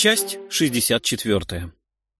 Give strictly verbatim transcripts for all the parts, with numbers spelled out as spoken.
Часть шестьдесят четвертая.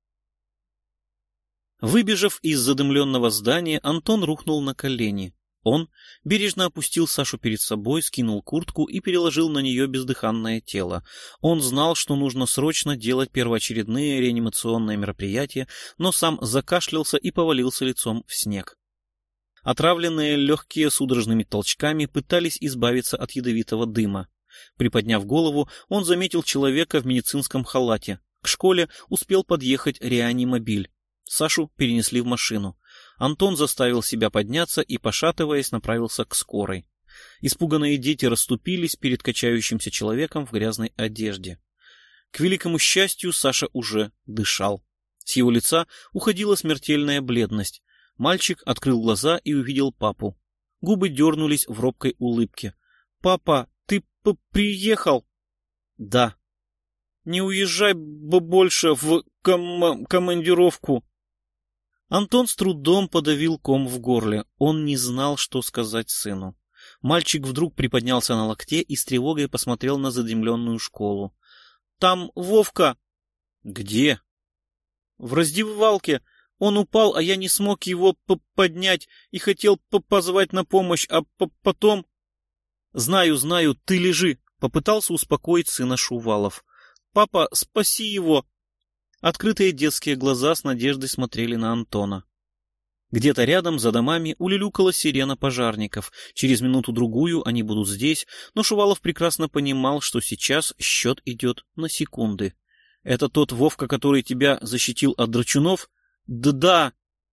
Выбежав из задымленного здания, Антон рухнул на колени. Он бережно опустил Сашу перед собой, скинул куртку и переложил на нее бездыханное тело. Он знал, что нужно срочно делать первоочередные реанимационные мероприятия, но сам закашлялся и повалился лицом в снег. Отравленные легкие судорожными толчками пытались избавиться от ядовитого дыма. Приподняв голову, он заметил человека в медицинском халате. К школе успел подъехать реанимобиль. Сашу перенесли в машину. Антон заставил себя подняться и, пошатываясь, направился к скорой. Испуганные дети расступились перед качающимся человеком в грязной одежде. К великому счастью, Саша уже дышал. С его лица уходила смертельная бледность. Мальчик открыл глаза и увидел папу. Губы дернулись в робкой улыбке. «Папа, ты приехал?» «Да». «Не уезжай больше в ком командировку». Антон с трудом подавил ком в горле. Он не знал, что сказать сыну. Мальчик вдруг приподнялся на локте и с тревогой посмотрел на задымленную школу. «Там Вовка!» «Где?» «В раздевалке. Он упал, а я не смог его поднять и хотел позвать на помощь, а потом...» «Знаю, знаю, ты лежи!» — попытался успокоить сына Шувалов. «Папа, спаси его!» Открытые детские глаза с надеждой смотрели на Антона. Где-то рядом, за домами, улюлюкала сирена пожарников. Через минуту-другую они будут здесь, но Шувалов прекрасно понимал, что сейчас счет идет на секунды. «Это тот Вовка, который тебя защитил от драчунов?» «Да-да!»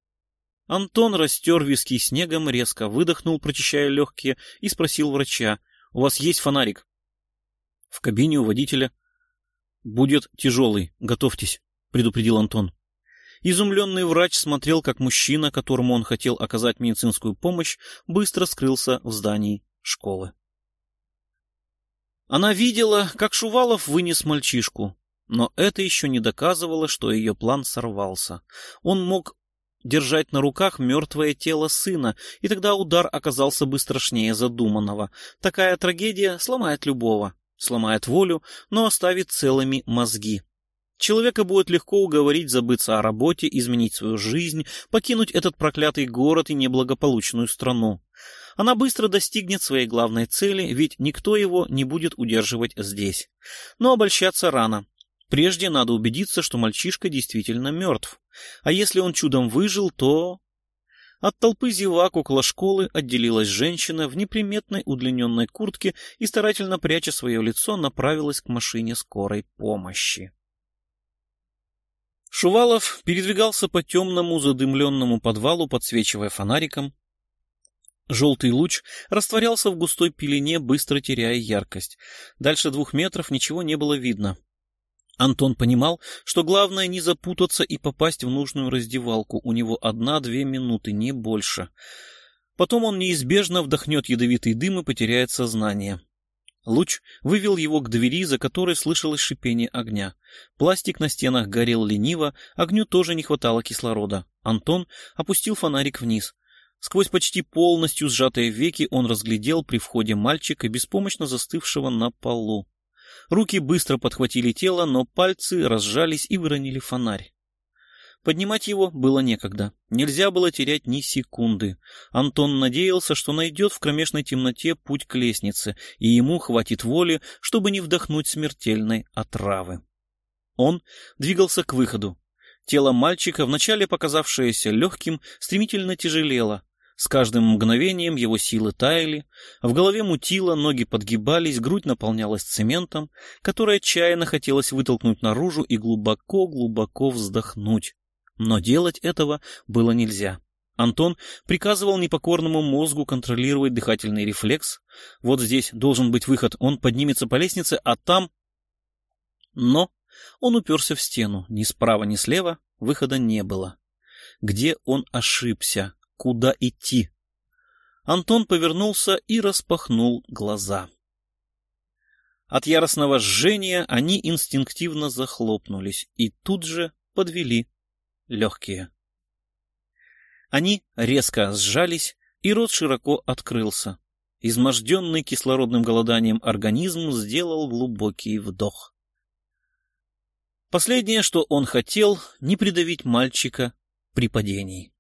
Антон растер виски снегом, резко выдохнул, прочищая легкие, и спросил врача: «У вас есть фонарик?» «В кабине у водителя». «Будет тяжелый, готовьтесь», — предупредил Антон. Изумленный врач смотрел, как мужчина, которому он хотел оказать медицинскую помощь, быстро скрылся в здании школы. Она видела, как Шувалов вынес мальчишку, но это еще не доказывало, что ее план сорвался. Он мог держать на руках мертвое тело сына, и тогда удар оказался бы страшнее задуманного. Такая трагедия сломает любого, сломает волю, но оставит целыми мозги. Человека будет легко уговорить забыться о работе, изменить свою жизнь, покинуть этот проклятый город и неблагополучную страну. Она быстро достигнет своей главной цели, ведь никто его не будет удерживать здесь. Но обольщаться рано. Прежде надо убедиться, что мальчишка действительно мертв. А если он чудом выжил, то... От толпы зевак около школы отделилась женщина в неприметной удлиненной куртке и, старательно пряча свое лицо, направилась к машине скорой помощи. Шувалов передвигался по темному задымленному подвалу, подсвечивая фонариком. Желтый луч растворялся в густой пелене, быстро теряя яркость. Дальше двух метров ничего не было видно. Антон понимал, что главное не запутаться и попасть в нужную раздевалку. У него одна-две минуты, не больше. Потом он неизбежно вдохнет ядовитый дым и потеряет сознание. Луч вывел его к двери, за которой слышалось шипение огня. Пластик на стенах горел лениво, огню тоже не хватало кислорода. Антон опустил фонарик вниз. Сквозь почти полностью сжатые веки он разглядел при входе мальчика, беспомощно застывшего на полу. Руки быстро подхватили тело, но пальцы разжались и выронили фонарь. Поднимать его было некогда. Нельзя было терять ни секунды. Антон надеялся, что найдет в кромешной темноте путь к лестнице, и ему хватит воли, чтобы не вдохнуть смертельной отравы. Он двигался к выходу. Тело мальчика, вначале показавшееся легким, стремительно тяжелело. С каждым мгновением его силы таяли, в голове мутило, ноги подгибались, грудь наполнялась цементом, который отчаянно хотелось вытолкнуть наружу и глубоко-глубоко вздохнуть. Но делать этого было нельзя. Антон приказывал непокорному мозгу контролировать дыхательный рефлекс. Вот здесь должен быть выход, он поднимется по лестнице, а там... Но он уперся в стену, ни справа, ни слева выхода не было. Где он ошибся? Куда идти? Антон повернулся и распахнул глаза. От яростного жжения они инстинктивно захлопнулись и тут же подвели легкие. Они резко сжались, и рот широко открылся. Изможденный кислородным голоданием организм сделал глубокий вдох. Последнее, что он хотел, не придавить мальчика при падении.